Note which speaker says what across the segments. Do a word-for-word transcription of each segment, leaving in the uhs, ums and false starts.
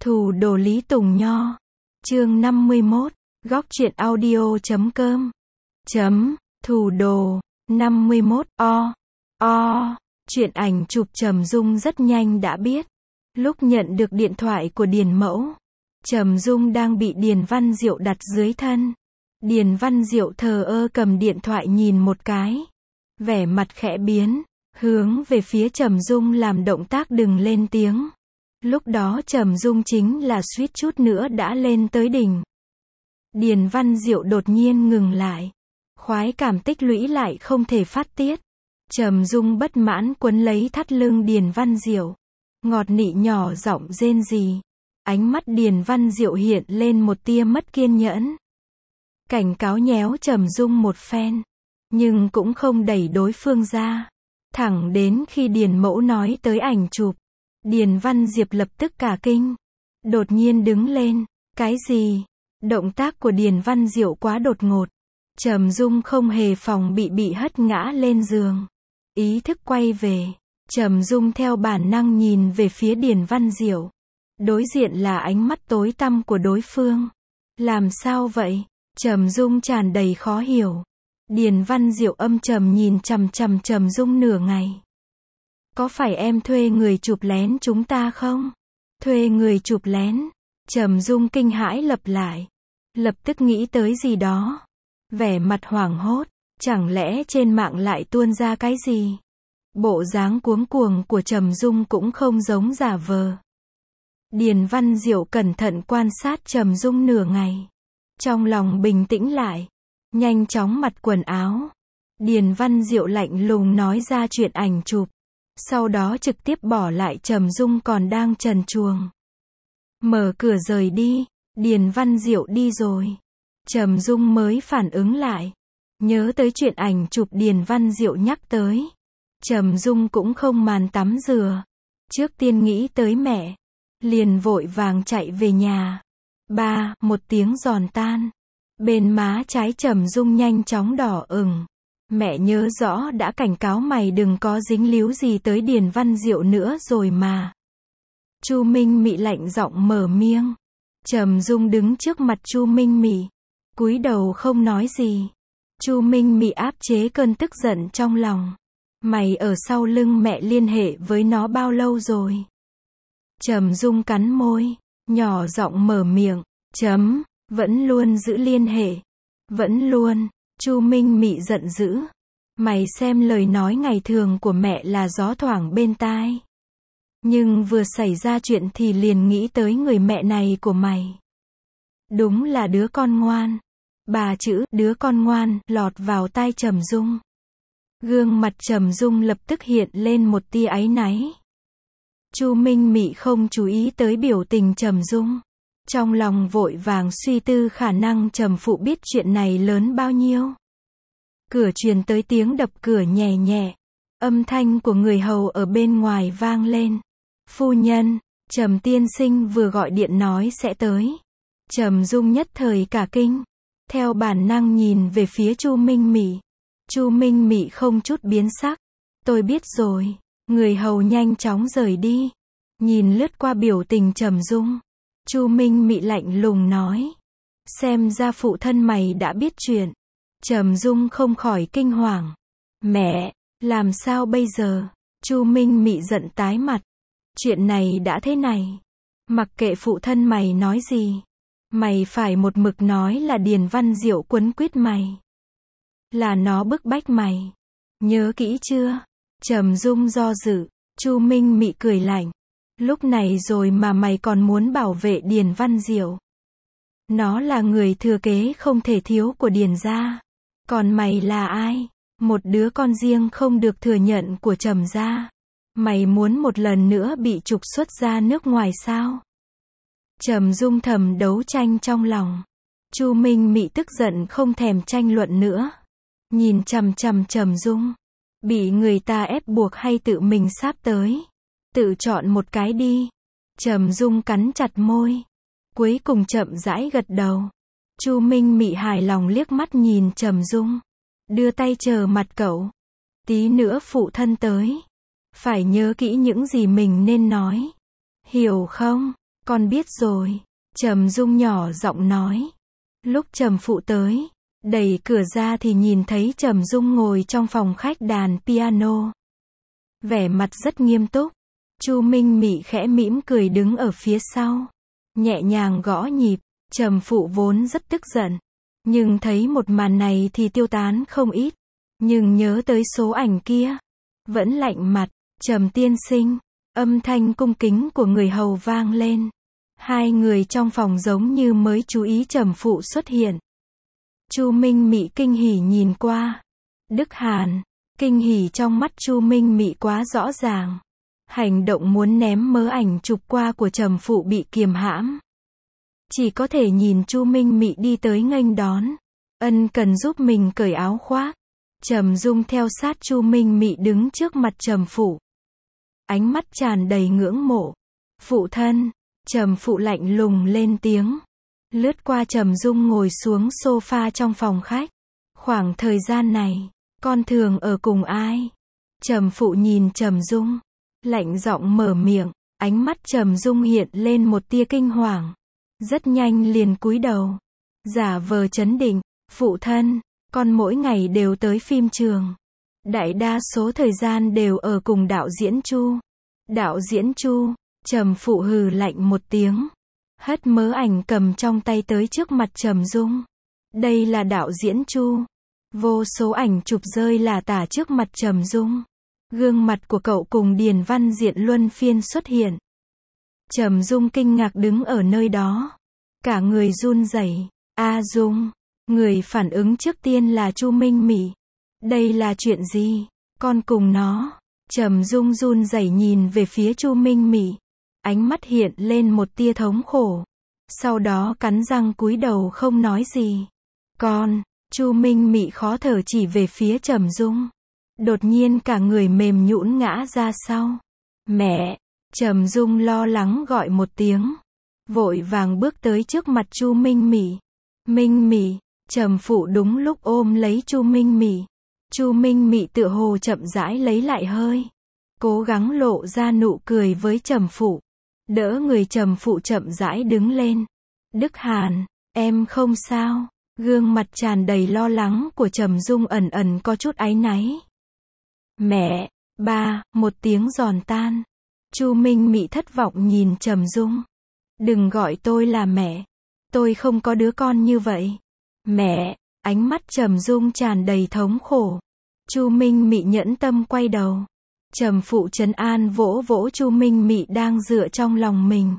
Speaker 1: Thủ đồ Lý Tùng Nho. Chương năm mươi mốt. Góc truyện audio chấm com. Chấm. Thủ đồ. năm mươi mốt. O. O. Chuyện ảnh chụp Trầm Dung rất nhanh đã biết. Lúc nhận được điện thoại của Điền Mẫu, Trầm Dung đang bị Điền Văn Diệu đặt dưới thân. Điền Văn Diệu thờ ơ cầm điện thoại nhìn một cái. Vẻ mặt khẽ biến, hướng về phía Trầm Dung làm động tác đừng lên tiếng. Lúc đó Trầm Dung chính là suýt chút nữa đã lên tới đỉnh. Điền Văn Diệu đột nhiên ngừng lại. Khoái cảm tích lũy lại không thể phát tiết. Trầm Dung bất mãn quấn lấy thắt lưng Điền Văn Diệu. Ngọt nị nhỏ giọng rên rỉ. Ánh mắt Điền Văn Diệu hiện lên một tia mất kiên nhẫn. Cảnh cáo nhéo Trầm Dung một phen. Nhưng cũng không đẩy đối phương ra. Thẳng đến khi Điền Mẫu nói tới ảnh chụp. Điền Văn Diệp lập tức cả kinh. Đột nhiên đứng lên. Cái gì? Động tác của Điền Văn Diệu quá đột ngột. Trầm Dung không hề phòng bị bị hất ngã lên giường. Ý thức quay về. Trầm Dung theo bản năng nhìn về phía Điền Văn Diệu. Đối diện là ánh mắt tối tăm của đối phương. Làm sao vậy? Trầm Dung tràn đầy khó hiểu. Điền Văn Diệu âm trầm nhìn chằm chằm Trầm Dung nửa ngày. Có phải em thuê người chụp lén chúng ta không? Thuê người chụp lén? Trầm Dung kinh hãi lặp lại. Lập tức nghĩ tới gì đó. Vẻ mặt hoảng hốt. Chẳng lẽ trên mạng lại tuôn ra cái gì? Bộ dáng cuống cuồng của Trầm Dung cũng không giống giả vờ. Điền Văn Diệu cẩn thận quan sát Trầm Dung nửa ngày. Trong lòng bình tĩnh lại. Nhanh chóng mặc quần áo. Điền Văn Diệu lạnh lùng nói ra chuyện ảnh chụp. Sau đó trực tiếp bỏ lại Trầm Dung còn đang trần truồng. Mở cửa rời đi. Điền Văn Diệu đi rồi. Trầm Dung mới phản ứng lại. Nhớ tới chuyện ảnh chụp Điền Văn Diệu nhắc tới. Trầm Dung cũng không màn tắm rửa. Trước tiên nghĩ tới mẹ. Liền vội vàng chạy về nhà. Ba, một tiếng giòn tan. Bên má trái Trầm Dung nhanh chóng đỏ ửng. Mẹ nhớ rõ đã cảnh cáo mày đừng có dính líu gì tới Điền Văn Diệu nữa rồi mà. Chu Minh Mị lạnh giọng mở miệng. Trầm Dung đứng trước mặt Chu Minh Mị. Cúi đầu không nói gì. Chu Minh Mị áp chế cơn tức giận trong lòng. Mày ở sau lưng mẹ liên hệ với nó bao lâu rồi? Trầm Dung cắn môi. Nhỏ giọng mở miệng. Chấm. Vẫn luôn giữ liên hệ. Vẫn luôn. Chu Minh Mị giận dữ. Mày xem lời nói ngày thường của mẹ là gió thoảng bên tai. Nhưng vừa xảy ra chuyện thì liền nghĩ tới người mẹ này của mày. Đúng là đứa con ngoan. Bà chữ đứa con ngoan lọt vào tai Trầm Dung. Gương mặt Trầm Dung lập tức hiện lên một tia áy náy. Chu Minh Mị không chú ý tới biểu tình Trầm Dung. Trong lòng vội vàng suy tư khả năng Trầm phụ biết chuyện này lớn bao nhiêu. Cửa truyền tới tiếng đập cửa nhẹ nhẹ. Âm thanh của người hầu ở bên ngoài vang lên. Phu nhân, Trầm tiên sinh vừa gọi điện nói sẽ tới. Trầm Dung nhất thời cả kinh. Theo bản năng nhìn về phía Chu Minh Mị. Chu Minh Mị không chút biến sắc. Tôi biết rồi. Người hầu nhanh chóng rời đi. Nhìn lướt qua biểu tình Trầm Dung. Chu Minh Mị lạnh lùng nói. Xem ra phụ thân mày đã biết chuyện. Trầm Dung không khỏi kinh hoàng. Mẹ, làm sao bây giờ? Chu Minh Mị giận tái mặt. Chuyện này đã thế này. Mặc kệ phụ thân mày nói gì. Mày phải một mực nói là Điền Văn Diệu quấn quýt mày. Là nó bức bách mày. Nhớ kỹ chưa? Trầm Dung do dự. Chu Minh Mị cười lạnh. Lúc này rồi mà mày còn muốn bảo vệ Điền Văn Diệu. Nó là người thừa kế không thể thiếu của Điền gia. Còn mày là ai? Một đứa con riêng không được thừa nhận của Trầm gia. Mày muốn một lần nữa bị trục xuất ra nước ngoài sao? Trầm Dung thầm đấu tranh trong lòng. Chu Minh Mị tức giận không thèm tranh luận nữa. Nhìn chằm chằm Trầm Dung. Bị người ta ép buộc hay tự mình sáp tới? Tự chọn một cái đi. Trầm Dung cắn chặt môi. Cuối cùng chậm rãi gật đầu. Chu Minh Mị hài lòng liếc mắt nhìn Trầm Dung. Đưa tay chờ mặt cậu. Tí nữa phụ thân tới. Phải nhớ kỹ những gì mình nên nói. Hiểu không? Con biết rồi. Trầm Dung nhỏ giọng nói. Lúc Trầm Phụ tới, đẩy cửa ra thì nhìn thấy Trầm Dung ngồi trong phòng khách đàn piano. Vẻ mặt rất nghiêm túc. Chu Minh Mị khẽ mỉm cười đứng ở phía sau, nhẹ nhàng gõ nhịp. Trầm Phụ vốn rất tức giận, nhưng thấy một màn này thì tiêu tán không ít. Nhưng nhớ tới số ảnh kia, vẫn lạnh mặt. Trầm tiên sinh, âm thanh cung kính của người hầu vang lên. Hai người trong phòng giống như mới chú ý Trầm Phụ xuất hiện. Chu Minh Mị kinh hỉ nhìn qua. Đức Hàn, kinh hỉ trong mắt Chu Minh Mị quá rõ ràng. Hành động muốn ném mớ ảnh chụp qua của Trầm Phụ bị kiềm hãm. Chỉ có thể nhìn Chu Minh Mị đi tới nghênh đón, ân cần giúp mình cởi áo khoác. Trầm Dung theo sát Chu Minh Mị đứng trước mặt Trầm Phụ. Ánh mắt tràn đầy ngưỡng mộ. Phụ thân. Trầm Phụ lạnh lùng lên tiếng. Lướt qua Trầm Dung ngồi xuống sofa trong phòng khách. Khoảng thời gian này, con thường ở cùng ai? Trầm Phụ nhìn Trầm Dung, lạnh giọng mở miệng. Ánh mắt Trầm Dung hiện lên một tia kinh hoàng. Rất nhanh liền cúi đầu, giả vờ trấn định. Phụ thân, con mỗi ngày đều tới phim trường. Đại đa số thời gian đều ở cùng đạo diễn Chu. Đạo diễn Chu. Trầm Phụ hừ lạnh một tiếng, hất mớ ảnh cầm trong tay tới trước mặt Trầm Dung. Đây là đạo diễn Chu. Vô số ảnh chụp rơi lả tả trước mặt Trầm Dung. Gương mặt của cậu cùng Điền Văn Diện luân phiên xuất hiện. Trầm Dung kinh ngạc đứng ở nơi đó, cả người run rẩy. A Dung, người phản ứng trước tiên là Chu Minh Mị. Đây là chuyện gì? Con cùng nó. Trầm Dung run rẩy nhìn về phía Chu Minh Mị, ánh mắt hiện lên một tia thống khổ. Sau đó cắn răng cúi đầu không nói gì. Con. Chu Minh Mị khó thở chỉ về phía Trầm Dung. Đột nhiên cả người mềm nhũn ngã ra sau. Mẹ. Trầm Dung lo lắng gọi một tiếng, vội vàng bước tới trước mặt Chu Minh Mị. Minh Mị. Trầm Phụ đúng lúc ôm lấy Chu Minh Mị. Chu Minh Mị tựa hồ chậm rãi lấy lại hơi, cố gắng lộ ra nụ cười với Trầm Phụ. Đỡ người Trầm Phụ chậm rãi đứng lên. Đức Hàn, em không sao? Gương mặt tràn đầy lo lắng của Trầm Dung ẩn ẩn có chút áy náy. Mẹ. Ba. Một tiếng giòn tan. Chu Minh Mị thất vọng nhìn Trầm Dung. Đừng gọi tôi là mẹ. Tôi không có đứa con như vậy. Mẹ. Ánh mắt Trầm Dung tràn đầy thống khổ. Chu Minh Mị nhẫn tâm quay đầu. Trầm Phụ trấn an vỗ vỗ Chu Minh Mị đang dựa trong lòng mình.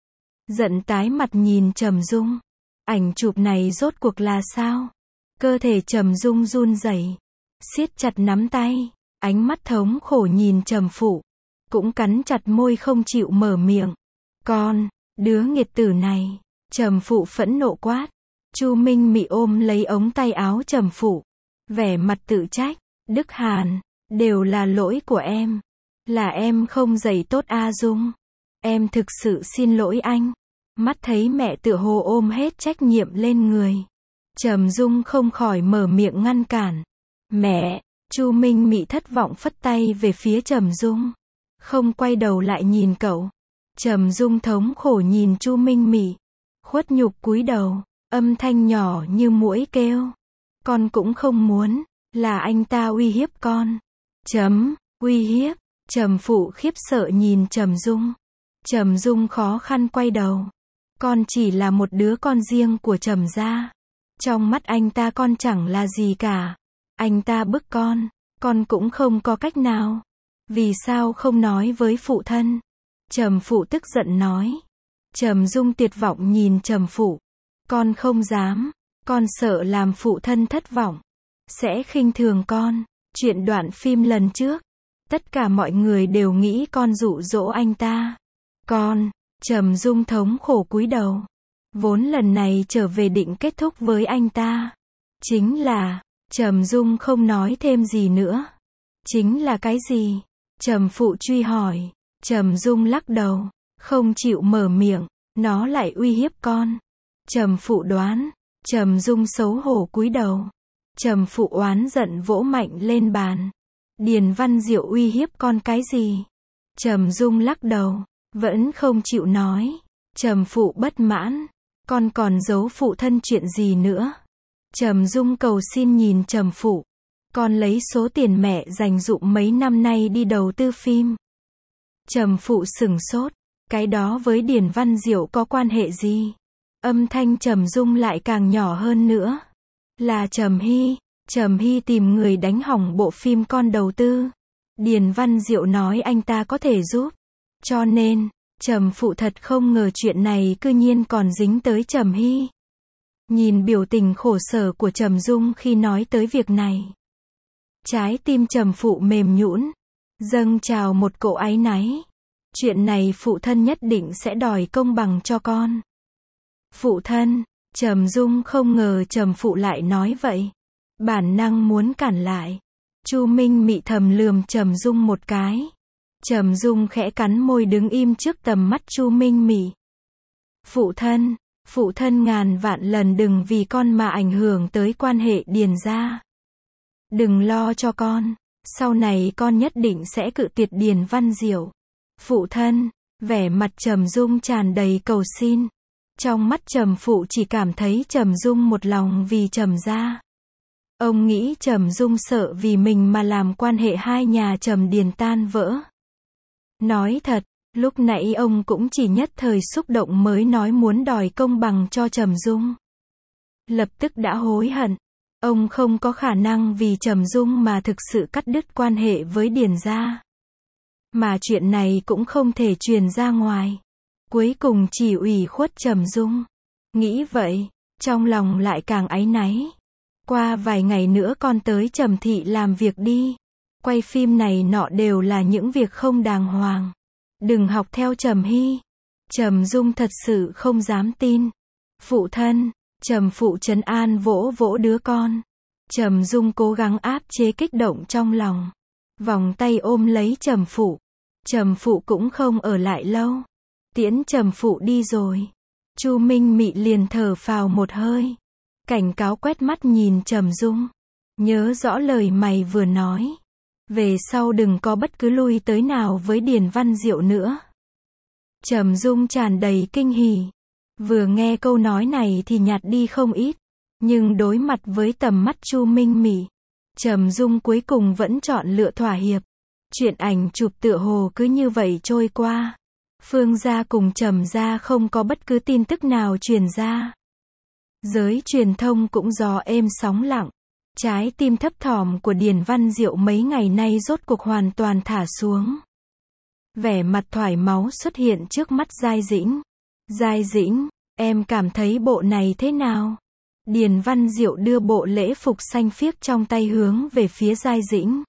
Speaker 1: Giận tái mặt nhìn Trầm Dung. Ảnh chụp này rốt cuộc là sao? Cơ thể Trầm Dung run rẩy, siết chặt nắm tay, ánh mắt thống khổ nhìn Trầm Phụ, cũng cắn chặt môi không chịu mở miệng. Con, đứa nghiệt tử này. Trầm Phụ phẫn nộ quát. Chu Minh Mị ôm lấy ống tay áo Trầm Phụ, vẻ mặt tự trách. Đức Hàn, đều là lỗi của em. Là em không dạy tốt A Dung. Em thực sự xin lỗi anh. Mắt thấy mẹ tựa hồ ôm hết trách nhiệm lên người, Trầm Dung không khỏi mở miệng ngăn cản. Mẹ. Chu Minh Mị thất vọng phất tay về phía Trầm Dung, không quay đầu lại nhìn cậu. Trầm Dung thống khổ nhìn Chu Minh Mị, khuất nhục cúi đầu, âm thanh nhỏ như muỗi kêu. Con cũng không muốn. Là anh ta uy hiếp con. Chấm. Uy hiếp. Trầm Phụ khiếp sợ nhìn Trầm Dung. Trầm Dung khó khăn quay đầu. Con chỉ là một đứa con riêng của Trầm gia. Trong mắt anh ta con chẳng là gì cả. Anh ta bức con, con cũng không có cách nào. Vì sao không nói với phụ thân? Trầm Phụ tức giận nói. Trầm Dung tuyệt vọng nhìn Trầm Phụ. Con không dám. Con sợ làm phụ thân thất vọng, sẽ khinh thường con. Chuyện đoạn phim lần trước, tất cả mọi người đều nghĩ con dụ dỗ anh ta. Con. Trầm Dung thống khổ cúi đầu. Vốn lần này trở về định kết thúc với anh ta. Chính là. Trầm Dung không nói thêm gì nữa. Chính là cái gì? Trầm Phụ truy hỏi. Trầm Dung lắc đầu, không chịu mở miệng. Nó lại uy hiếp con. Trầm Phụ đoán. Trầm Dung xấu hổ cúi đầu. Trầm Phụ oán giận vỗ mạnh lên bàn. Điền Văn Diệu uy hiếp con cái gì? Trầm Dung lắc đầu, vẫn không chịu nói. Trầm Phụ bất mãn. Con còn giấu phụ thân chuyện gì nữa? Trầm Dung cầu xin nhìn Trầm Phụ. Con lấy số tiền mẹ dành dụm mấy năm nay đi đầu tư phim. Trầm Phụ sửng sốt. Cái đó với Điền Văn Diệu có quan hệ gì? Âm thanh Trầm Dung lại càng nhỏ hơn nữa. Là Trầm Hy. Trầm Hy tìm người đánh hỏng bộ phim con đầu tư. Điền Văn Diệu nói anh ta có thể giúp. Cho nên, Trầm Phụ thật không ngờ chuyện này cư nhiên còn dính tới Trầm Hy. Nhìn biểu tình khổ sở của Trầm Dung khi nói tới việc này. Trái tim Trầm Phụ mềm nhũn, dâng trào một cỗ áy náy. Chuyện này phụ thân nhất định sẽ đòi công bằng cho con. Phụ thân, Trầm Dung không ngờ Trầm Phụ lại nói vậy. Bản năng muốn cản lại. Chu Minh Mị thầm lườm Trầm Dung một cái. Trầm Dung khẽ cắn môi đứng im trước tầm mắt Chu Minh Mị. Phụ thân, phụ thân ngàn vạn lần đừng vì con mà ảnh hưởng tới quan hệ Điền gia. Đừng lo cho con, sau này con nhất định sẽ cự tuyệt Điền Văn Diệu. Phụ thân, vẻ mặt Trầm Dung tràn đầy cầu xin. Trong mắt Trầm Phụ chỉ cảm thấy Trầm Dung một lòng vì Trầm gia. Ông nghĩ Trầm Dung sợ vì mình mà làm quan hệ hai nhà Trầm Điền tan vỡ. Nói thật, lúc nãy ông cũng chỉ nhất thời xúc động mới nói muốn đòi công bằng cho Trầm Dung. Lập tức đã hối hận. Ông không có khả năng vì Trầm Dung mà thực sự cắt đứt quan hệ với Điền gia. Mà chuyện này cũng không thể truyền ra ngoài. Cuối cùng chỉ ủy khuất Trầm Dung. Nghĩ vậy, trong lòng lại càng áy náy. Qua vài ngày nữa con tới Trầm thị làm việc đi. Quay phim này nọ đều là những việc không đàng hoàng. Đừng học theo Trầm Hy. Trầm Dung thật sự không dám tin. Phụ thân, Trầm Phụ trấn an vỗ vỗ đứa con. Trầm Dung cố gắng áp chế kích động trong lòng. Vòng tay ôm lấy Trầm Phụ. Trầm Phụ cũng không ở lại lâu. Tiễn Trầm Phụ đi rồi. Chu Minh Mị liền thở phào một hơi. Cảnh cáo quét mắt nhìn Trầm Dung. Nhớ rõ lời mày vừa nói. Về sau đừng có bất cứ lui tới nào với Điền Văn Diệu nữa. Trầm Dung tràn đầy kinh hỉ. Vừa nghe câu nói này thì nhạt đi không ít. Nhưng đối mặt với tầm mắt Chu Minh Mị, Trầm Dung cuối cùng vẫn chọn lựa thỏa hiệp. Chuyện ảnh chụp tựa hồ cứ như vậy trôi qua. Phương gia cùng Trầm gia không có bất cứ tin tức nào truyền ra. Giới truyền thông cũng gió êm sóng lặng. Trái tim thấp thỏm của Điền Văn Diệu mấy ngày nay rốt cuộc hoàn toàn thả xuống. Vẻ mặt thoải máu xuất hiện trước mắt Giai Dĩnh. Giai Dĩnh, em cảm thấy bộ này thế nào? Điền Văn Diệu đưa bộ lễ phục xanh phiếc trong tay hướng về phía Giai Dĩnh.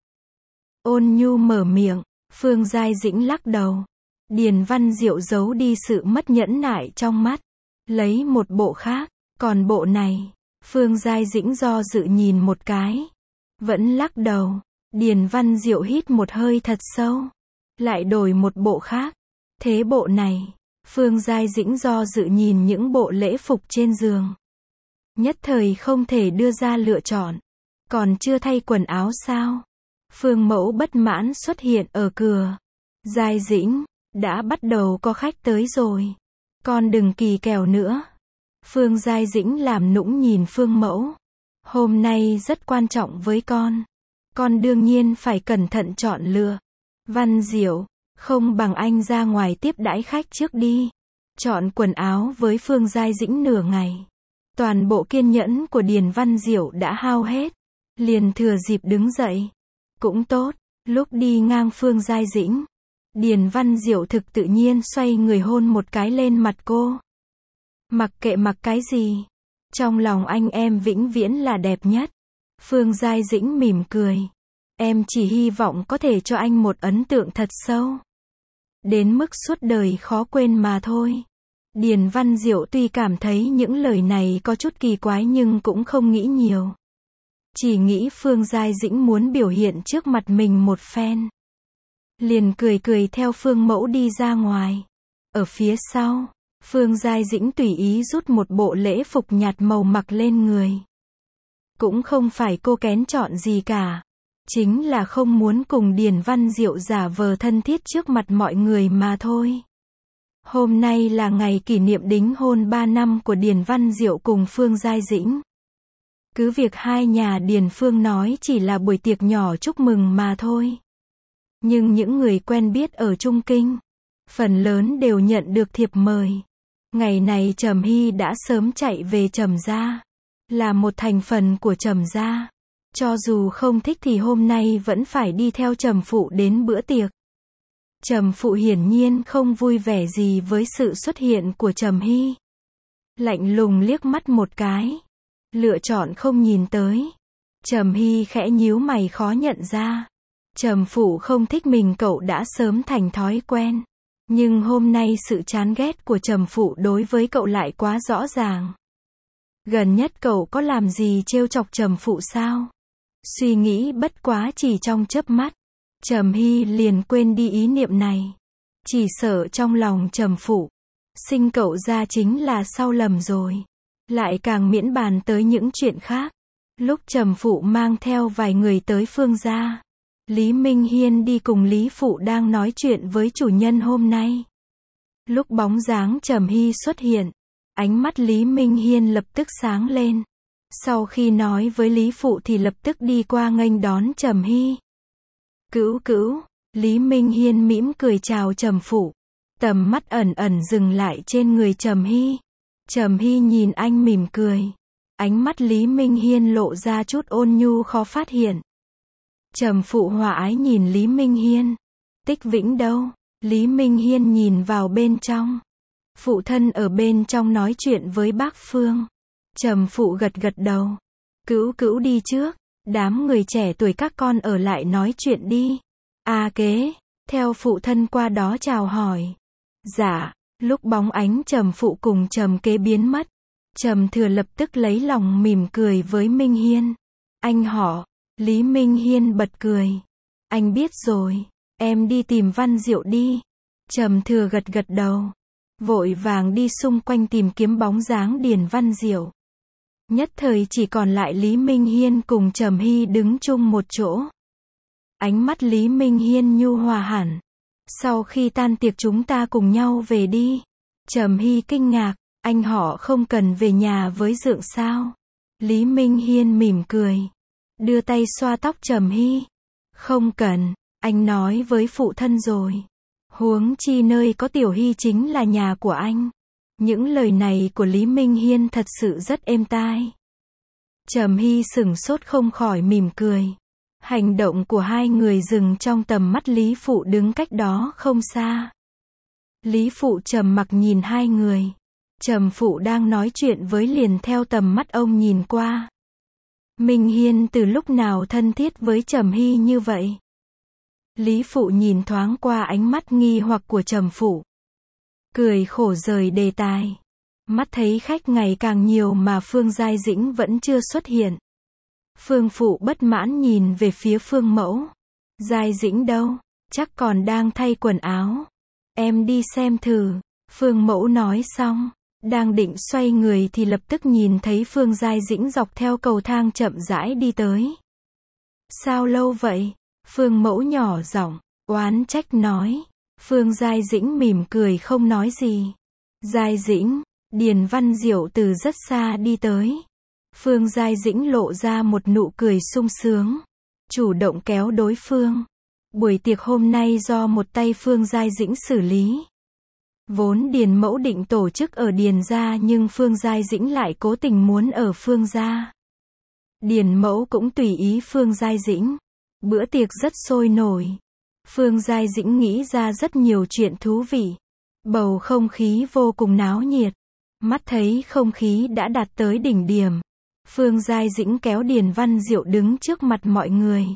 Speaker 1: Ôn nhu mở miệng, Phương Giai Dĩnh lắc đầu. Điền Văn Diệu giấu đi sự mất nhẫn nại trong mắt. Lấy một bộ khác, còn bộ này, Phương Giai Dĩnh do dự nhìn một cái. Vẫn lắc đầu. Điền Văn Diệu hít một hơi thật sâu. Lại đổi một bộ khác. Thế bộ này, Phương Giai Dĩnh do dự nhìn những bộ lễ phục trên giường. Nhất thời không thể đưa ra lựa chọn. Còn chưa thay quần áo sao? Phương Mẫu bất mãn xuất hiện ở cửa. Giai Dĩnh, đã bắt đầu có khách tới rồi. Con đừng kỳ kèo nữa. Phương Giai Dĩnh làm nũng nhìn Phương Mẫu. Hôm nay rất quan trọng với con. Con đương nhiên phải cẩn thận chọn lựa. Văn Diệu, không bằng anh ra ngoài tiếp đãi khách trước đi. Chọn quần áo với Phương Giai Dĩnh nửa ngày. Toàn bộ kiên nhẫn của Điền Văn Diệu đã hao hết. Liền thừa dịp đứng dậy. Cũng tốt, lúc đi ngang Phương Giai Dĩnh, Điền Văn Diệu thực tự nhiên xoay người hôn một cái lên mặt cô. Mặc kệ mặc cái gì, trong lòng anh em vĩnh viễn là đẹp nhất. Phương Giai Dĩnh mỉm cười. Em chỉ hy vọng có thể cho anh một ấn tượng thật sâu. Đến mức suốt đời khó quên mà thôi. Điền Văn Diệu tuy cảm thấy những lời này có chút kỳ quái nhưng cũng không nghĩ nhiều. Chỉ nghĩ Phương Giai Dĩnh muốn biểu hiện trước mặt mình một phen. Liền cười cười theo Phương Mẫu đi ra ngoài. Ở phía sau, Phương Giai Dĩnh tùy ý rút một bộ lễ phục nhạt màu mặc lên người. Cũng không phải cô kén chọn gì cả. Chính là không muốn cùng Điền Văn Diệu giả vờ thân thiết trước mặt mọi người mà thôi. Hôm nay là ngày kỷ niệm đính hôn ba năm của Điền Văn Diệu cùng Phương Giai Dĩnh. Cứ việc hai nhà Điền Phương nói chỉ là buổi tiệc nhỏ chúc mừng mà thôi. Nhưng những người quen biết ở Trung Kinh, phần lớn đều nhận được thiệp mời. Ngày này Trầm Hy đã sớm chạy về Trầm gia, là một thành phần của Trầm gia. Cho dù không thích thì hôm nay vẫn phải đi theo Trầm phụ đến bữa tiệc. Trầm phụ hiển nhiên không vui vẻ gì với sự xuất hiện của Trầm Hy. Lạnh lùng liếc mắt một cái, lựa chọn không nhìn tới. Trầm Hy khẽ nhíu mày khó nhận ra. Trầm phụ không thích mình cậu đã sớm thành thói quen. Nhưng hôm nay sự chán ghét của Trầm phụ đối với cậu lại quá rõ ràng. Gần nhất cậu có làm gì trêu chọc Trầm phụ sao? Suy nghĩ bất quá chỉ trong chớp mắt, Trầm Hy liền quên đi ý niệm này. Chỉ sợ trong lòng Trầm phụ, sinh cậu ra chính là sau lầm rồi. Lại càng miễn bàn tới những chuyện khác. Lúc Trầm phụ mang theo vài người tới Phương gia, Lý Minh Hiên đi cùng Lý phụ đang nói chuyện với chủ nhân hôm nay. Lúc bóng dáng Trầm Hy xuất hiện, ánh mắt Lý Minh Hiên lập tức sáng lên. Sau khi nói với Lý phụ thì lập tức đi qua nghênh đón Trầm Hy. Cữu cữu, Lý Minh Hiên mỉm cười chào Trầm phụ. Tầm mắt ẩn ẩn dừng lại trên người Trầm Hy. Trầm Hy nhìn anh mỉm cười. Ánh mắt Lý Minh Hiên lộ ra chút ôn nhu khó phát hiện. Trầm phụ hòa ái nhìn Lý Minh Hiên. Tích Vĩnh đâu? Lý Minh Hiên nhìn vào bên trong. Phụ thân ở bên trong nói chuyện với bác Phương. Trầm phụ gật gật đầu. Cữu cữu đi trước, đám người trẻ tuổi các con ở lại nói chuyện đi. A kế, theo phụ thân qua đó chào hỏi. Dạ, lúc bóng ánh Trầm phụ cùng Trầm kế biến mất, Trầm thừa lập tức lấy lòng mỉm cười với Minh Hiên. Anh họ, Lý Minh Hiên bật cười. Anh biết rồi, em đi tìm Văn Diệu đi. Trầm thừa gật gật đầu, vội vàng đi xung quanh tìm kiếm bóng dáng Điền Văn Diệu. Nhất thời chỉ còn lại Lý Minh Hiên cùng Trầm Hy đứng chung một chỗ. Ánh mắt Lý Minh Hiên nhu hòa hẳn. Sau khi tan tiệc chúng ta cùng nhau về đi. Trầm Hy kinh ngạc, anh họ không cần về nhà với Dượng sao? Lý Minh Hiên mỉm cười, đưa tay xoa tóc Trầm Hy. Không cần, anh nói với phụ thân rồi. Huống chi nơi có Tiểu Hy chính là nhà của anh. Những lời này của Lý Minh Hiên thật sự rất êm tai. Trầm Hy sửng sốt không khỏi mỉm cười. Hành động của hai người dừng trong tầm mắt Lý phụ đứng cách đó không xa. Lý phụ trầm mặc nhìn hai người. Trầm phụ đang nói chuyện với liền theo tầm mắt ông nhìn qua. Minh Hiên từ lúc nào thân thiết với Trầm Hy như vậy? Lý phụ nhìn thoáng qua ánh mắt nghi hoặc của Trầm phụ. Cười khổ rời đề tài. Mắt thấy khách ngày càng nhiều mà Phương Giai Dĩnh vẫn chưa xuất hiện. Phương phụ bất mãn nhìn về phía Phương mẫu. Giai Dĩnh đâu? Chắc còn đang thay quần áo. Em đi xem thử. Phương mẫu nói xong, đang định xoay người thì lập tức nhìn thấy Phương Giai Dĩnh dọc theo cầu thang chậm rãi đi tới. Sao lâu vậy? Phương mẫu nhỏ giọng, oán trách nói. Phương Giai Dĩnh mỉm cười không nói gì. Giai Dĩnh, Điền Văn Diệu từ rất xa đi tới. Phương Giai Dĩnh lộ ra một nụ cười sung sướng, chủ động kéo đối phương. Buổi tiệc hôm nay do một tay Phương Giai Dĩnh xử lý. Vốn Điền mẫu định tổ chức ở Điền gia nhưng Phương Giai Dĩnh lại cố tình muốn ở Phương gia. Điền mẫu cũng tùy ý Phương Giai Dĩnh. Bữa tiệc rất sôi nổi. Phương Giai Dĩnh nghĩ ra rất nhiều chuyện thú vị. Bầu không khí vô cùng náo nhiệt. Mắt thấy không khí đã đạt tới đỉnh điểm. Phương Giai Dĩnh kéo Điền Văn Diệu đứng trước mặt mọi người.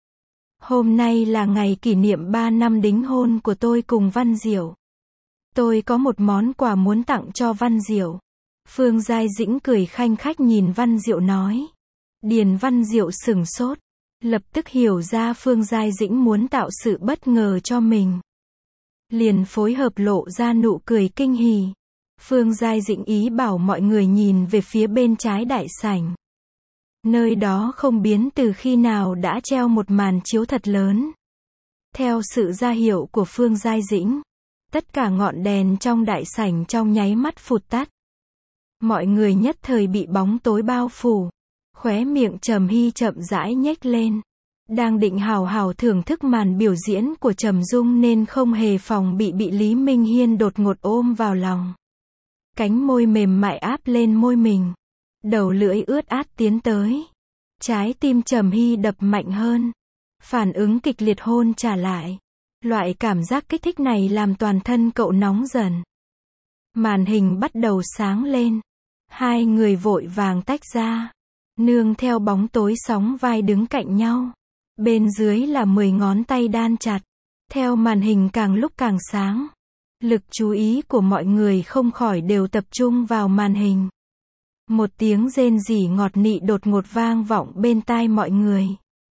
Speaker 1: Hôm nay là ngày kỷ niệm ba năm đính hôn của tôi cùng Văn Diệu. Tôi có một món quà muốn tặng cho Văn Diệu. Phương Giai Dĩnh cười khanh khách nhìn Văn Diệu nói. Điền Văn Diệu sửng sốt. Lập tức hiểu ra Phương Giai Dĩnh muốn tạo sự bất ngờ cho mình. Liền phối hợp lộ ra nụ cười kinh hỉ. Phương Giai Dĩnh ý bảo mọi người nhìn về phía bên trái đại sảnh. Nơi đó không biến từ khi nào đã treo một màn chiếu thật lớn. Theo sự ra hiệu của Phương Giai Dĩnh, Tất cả ngọn đèn trong đại sảnh trong nháy mắt phụt tắt. Mọi người nhất thời bị bóng tối bao phủ. Khóe miệng Trầm Hy chậm rãi nhếch lên. Đang định hào hào thưởng thức màn biểu diễn của Trầm Dung nên không hề phòng bị bị Lý Minh Hiên đột ngột ôm vào lòng. Cánh môi mềm mại áp lên môi mình. Đầu lưỡi ướt át tiến tới. Trái tim Trầm Hy đập mạnh hơn. Phản ứng kịch liệt hôn trả lại. Loại cảm giác kích thích này làm toàn thân cậu nóng dần. Màn hình bắt đầu sáng lên. Hai người vội vàng tách ra. Nương theo bóng tối sóng vai đứng cạnh nhau. Bên dưới là mười ngón tay đan chặt. Theo màn hình càng lúc càng sáng. Lực chú ý của mọi người không khỏi đều tập trung vào màn hình. Một tiếng rên rỉ ngọt nị đột ngột vang vọng bên tai mọi người.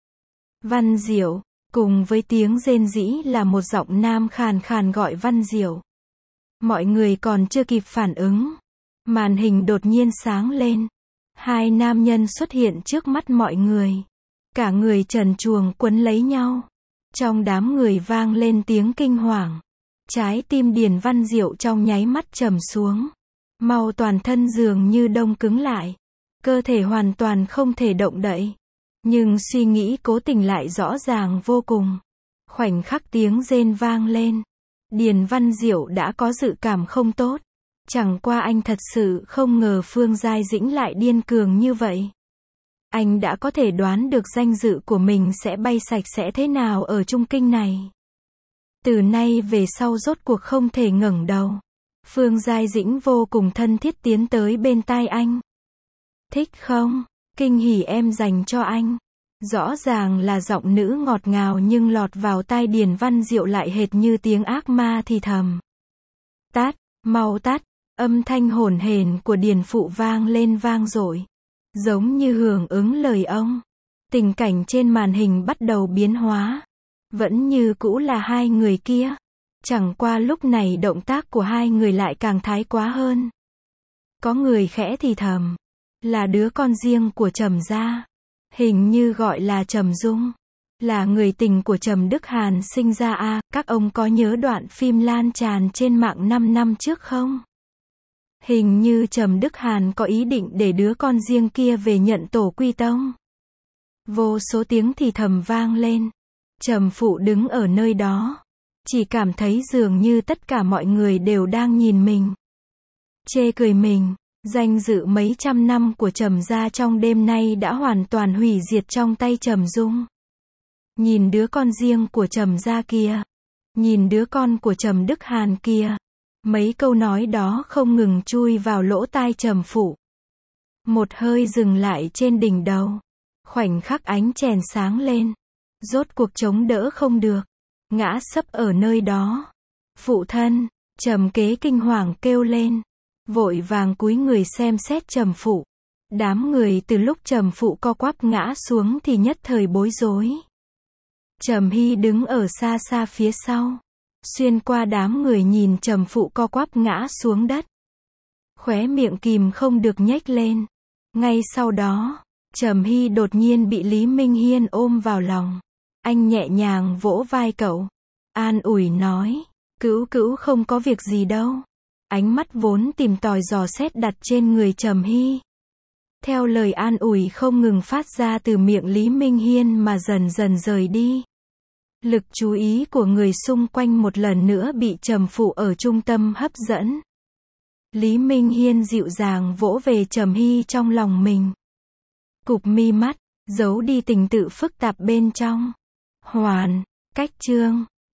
Speaker 1: Văn Diệu, cùng với tiếng rên rỉ là một giọng nam khàn khàn gọi Văn Diệu. Mọi người còn chưa kịp phản ứng. Màn hình đột nhiên sáng lên. Hai nam nhân xuất hiện trước mắt mọi người. Cả người trần truồng quấn lấy nhau. Trong đám người vang lên tiếng kinh hoàng. Trái tim Điền Văn Diệu trong nháy mắt trầm xuống. Mau toàn thân dường như đông cứng lại. Cơ thể hoàn toàn không thể động đậy. Nhưng suy nghĩ cố tình lại rõ ràng vô cùng. Khoảnh khắc tiếng rên vang lên. Điền Văn Diệu đã có dự cảm không tốt. Chẳng qua anh thật sự không ngờ Phương Giai Dĩnh lại điên cường như vậy. Anh đã có thể đoán được danh dự của mình sẽ bay sạch sẽ thế nào ở Trung Kinh này. Từ nay về sau rốt cuộc không thể ngẩng đầu. Phương Giai Dĩnh vô cùng thân thiết tiến tới bên tai anh. Thích không? Kinh hỉ em dành cho anh. Rõ ràng là giọng nữ ngọt ngào nhưng lọt vào tai Điền Văn Diệu lại hệt như tiếng ác ma thì thầm. Tát, mau tát, âm thanh hổn hển của Điền Phụ vang lên vang dội. Giống như hưởng ứng lời ông. Tình cảnh trên màn hình bắt đầu biến hóa. Vẫn như cũ là hai người kia. Chẳng qua lúc này động tác của hai người lại càng thái quá hơn. Có người khẽ thì thầm. Là đứa con riêng của Trầm gia. Hình như gọi là Trầm Dung. Là người tình của Trầm Đức Hàn sinh ra à, các ông có nhớ đoạn phim lan tràn trên mạng năm năm trước không? Hình như Trầm Đức Hàn có ý định để đứa con riêng kia về nhận tổ quy tông. Vô số tiếng thì thầm vang lên. Trầm Phụ đứng ở nơi đó. Chỉ cảm thấy dường như tất cả mọi người đều đang nhìn mình. Chê cười mình. Danh dự mấy trăm năm của Trầm gia trong đêm nay đã hoàn toàn hủy diệt trong tay Trầm Dung. Nhìn đứa con riêng của Trầm gia kia. Nhìn đứa con của Trầm Đức Hàn kia. Mấy câu nói đó không ngừng chui vào lỗ tai Trầm Phụ. Một hơi dừng lại trên đỉnh đầu. Khoảnh khắc ánh chèn sáng lên. Rốt cuộc chống đỡ không được. Ngã sấp ở nơi đó. Phụ thân, Trầm Kế kinh hoàng kêu lên. Vội vàng cúi người xem xét Trầm Phụ. Đám người từ lúc Trầm Phụ co quắp ngã xuống thì nhất thời bối rối. Trầm Hy đứng ở xa xa phía sau. Xuyên qua đám người nhìn Trầm Phụ co quắp ngã xuống đất. Khóe miệng kìm không được nhếch lên. Ngay sau đó, Trầm Hy đột nhiên bị Lý Minh Hiên ôm vào lòng. Anh nhẹ nhàng vỗ vai cậu. An ủi nói. Cữu cữu không có việc gì đâu. Ánh mắt vốn tìm tòi dò xét đặt trên người Trầm Hy. Theo lời an ủi không ngừng phát ra từ miệng Lý Minh Hiên mà dần dần rời đi. Lực chú ý của người xung quanh một lần nữa bị Trầm Phụ ở trung tâm hấp dẫn. Lý Minh Hiên dịu dàng vỗ về Trầm Hy trong lòng mình. Cụp mi mắt, giấu đi tình tự phức tạp bên trong. Hoàn, cách chương.